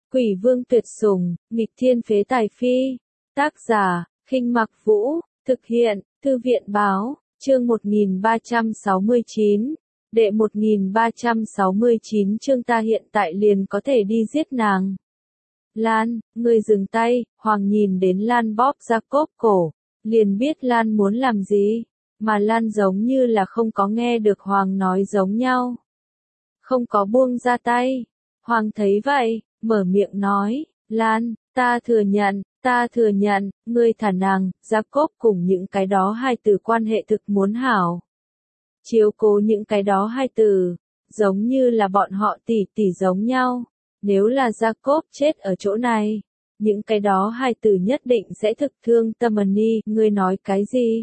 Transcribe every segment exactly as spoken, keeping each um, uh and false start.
Quỷ vương tuyệt sủng, nghịch thiên phế tài phi. Tác giả, Khinh Mặc Vũ, thực hiện, Thư viện báo, chương một nghìn ba trăm sáu mươi chín. Đệ một nghìn ba trăm sáu mươi chín chương ta hiện tại liền có thể đi giết nàng. Lan, ngươi dừng tay, Hoàng nhìn đến Lan bóp Jacob cổ, liền biết Lan muốn làm gì, mà Lan giống như là không có nghe được Hoàng nói giống nhau. Không có buông ra tay. Hoàng thấy vậy, mở miệng nói, Lan, ta thừa nhận, ta thừa nhận, ngươi thả nàng, Jacob cùng những cái đó hai từ quan hệ thực muốn hảo. Chiếu cố những cái đó hai từ, giống như là bọn họ tỉ tỉ giống nhau. Nếu là Jacob chết ở chỗ này, những cái đó hai từ nhất định sẽ thực thương tâm Annie, ngươi nói cái gì?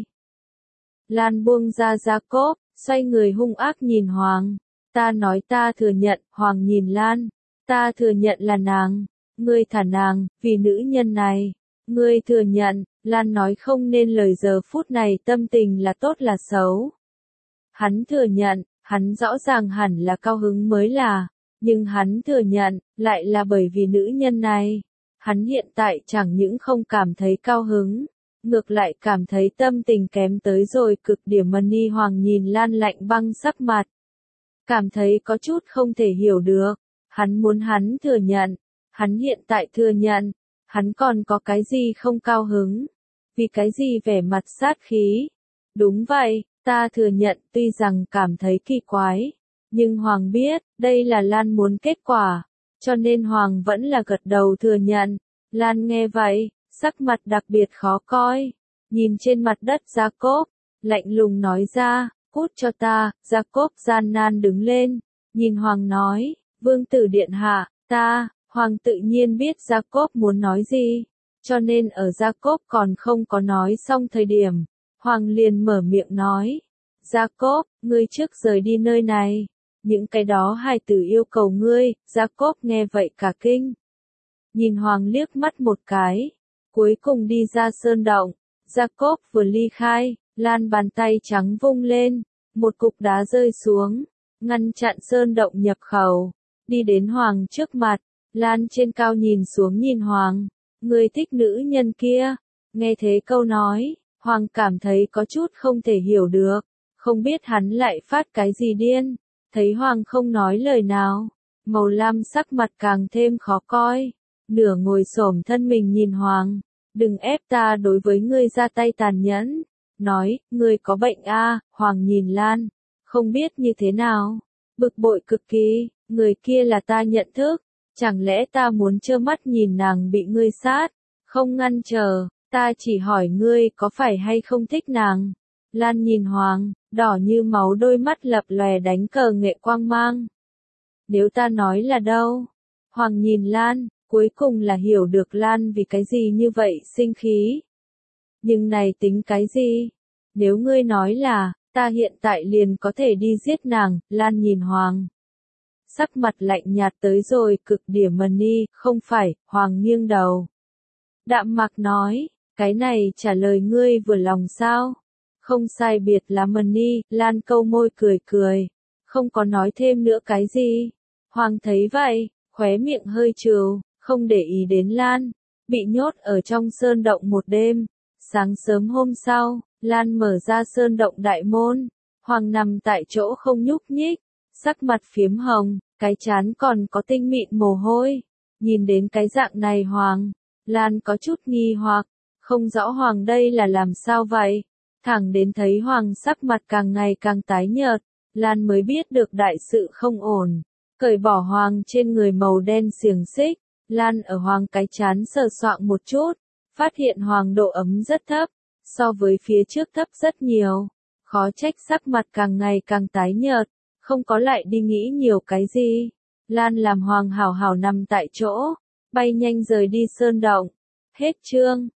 Lan buông ra Jacob, xoay người hung ác nhìn Hoàng. Ta nói ta thừa nhận, Hoàng nhìn Lan. Ta thừa nhận là nàng, ngươi thả nàng, vì nữ nhân này. Ngươi thừa nhận, Lan nói không nên lời giờ phút này tâm tình là tốt là xấu. Hắn thừa nhận, hắn rõ ràng hẳn là cao hứng mới là, nhưng hắn thừa nhận, lại là bởi vì nữ nhân này. Hắn hiện tại chẳng những không cảm thấy cao hứng, ngược lại cảm thấy tâm tình kém tới rồi cực điểm. Annie Hoàng nhìn Lan lạnh băng sắc mặt, cảm thấy có chút không thể hiểu được. Hắn muốn hắn thừa nhận, hắn hiện tại thừa nhận, hắn còn có cái gì không cao hứng, vì cái gì vẻ mặt sát khí. Đúng vậy, ta thừa nhận tuy rằng cảm thấy kỳ quái, nhưng Hoàng biết, đây là Lan muốn kết quả, cho nên Hoàng vẫn là gật đầu thừa nhận. Lan nghe vậy, sắc mặt đặc biệt khó coi, nhìn trên mặt đất Jacob, lạnh lùng nói ra, cút cho ta. Jacob gian nan đứng lên, nhìn Hoàng nói, vương tử điện hạ, ta, Hoàng tự nhiên biết Jacob muốn nói gì, cho nên ở Jacob còn không có nói xong thời điểm, Hoàng liền mở miệng nói, Jacob, ngươi trước rời đi nơi này, những cái đó hai từ yêu cầu ngươi. Jacob nghe vậy cả kinh, nhìn Hoàng liếc mắt một cái, cuối cùng đi ra sơn động. Jacob vừa ly khai, Lan bàn tay trắng vung lên, một cục đá rơi xuống, ngăn chặn sơn động nhập khẩu, đi đến Hoàng trước mặt. Lan trên cao nhìn xuống nhìn Hoàng, ngươi thích nữ nhân kia. Nghe thế câu nói, Hoàng cảm thấy có chút không thể hiểu được, không biết hắn lại phát cái gì điên. Thấy Hoàng không nói lời nào, màu lam sắc mặt càng thêm khó coi, nửa ngồi xổm thân mình nhìn Hoàng, đừng ép ta đối với ngươi ra tay tàn nhẫn, nói, ngươi có bệnh a? À? Hoàng nhìn Lan, không biết như thế nào, bực bội cực kỳ, người kia là ta nhận thức, chẳng lẽ ta muốn trơ mắt nhìn nàng bị ngươi sát, không ngăn trở, ta chỉ hỏi ngươi có phải hay không thích nàng. Lan nhìn Hoàng, đỏ như máu đôi mắt lập lòe đánh cờ nghệ quang mang. Nếu ta nói là đâu? Hoàng nhìn Lan, cuối cùng là hiểu được Lan vì cái gì như vậy sinh khí. Nhưng này tính cái gì? Nếu ngươi nói là, ta hiện tại liền có thể đi giết nàng. Lan nhìn Hoàng, sắc mặt lạnh nhạt tới rồi cực điểm. Annie, không phải. Hoàng nghiêng đầu, đạm mạc nói, cái này trả lời ngươi vừa lòng sao? Không sai biệt lắm Annie. Lan câu môi cười cười, không có nói thêm nữa cái gì. Hoàng thấy vậy, khóe miệng hơi trừ, không để ý đến Lan, bị nhốt ở trong sơn động một đêm. Sáng sớm hôm sau, Lan mở ra sơn động đại môn, Hoàng nằm tại chỗ không nhúc nhích, sắc mặt phiếm hồng, cái trán còn có tinh mịn mồ hôi. Nhìn đến cái dạng này Hoàng, Lan có chút nghi hoặc, không rõ Hoàng đây là làm sao vậy. Thẳng đến thấy Hoàng sắc mặt càng ngày càng tái nhợt, Lan mới biết được đại sự không ổn. Cởi bỏ Hoàng trên người màu đen xiềng xích, Lan ở Hoàng cái trán sờ soạng một chút, phát hiện Hoàng độ ấm rất thấp, so với phía trước thấp rất nhiều. Khó trách sắc mặt càng ngày càng tái nhợt, không có lại đi nghĩ nhiều cái gì. Lan làm Hoàng hảo hảo nằm tại chỗ, bay nhanh rời đi sơn động. Hết chương.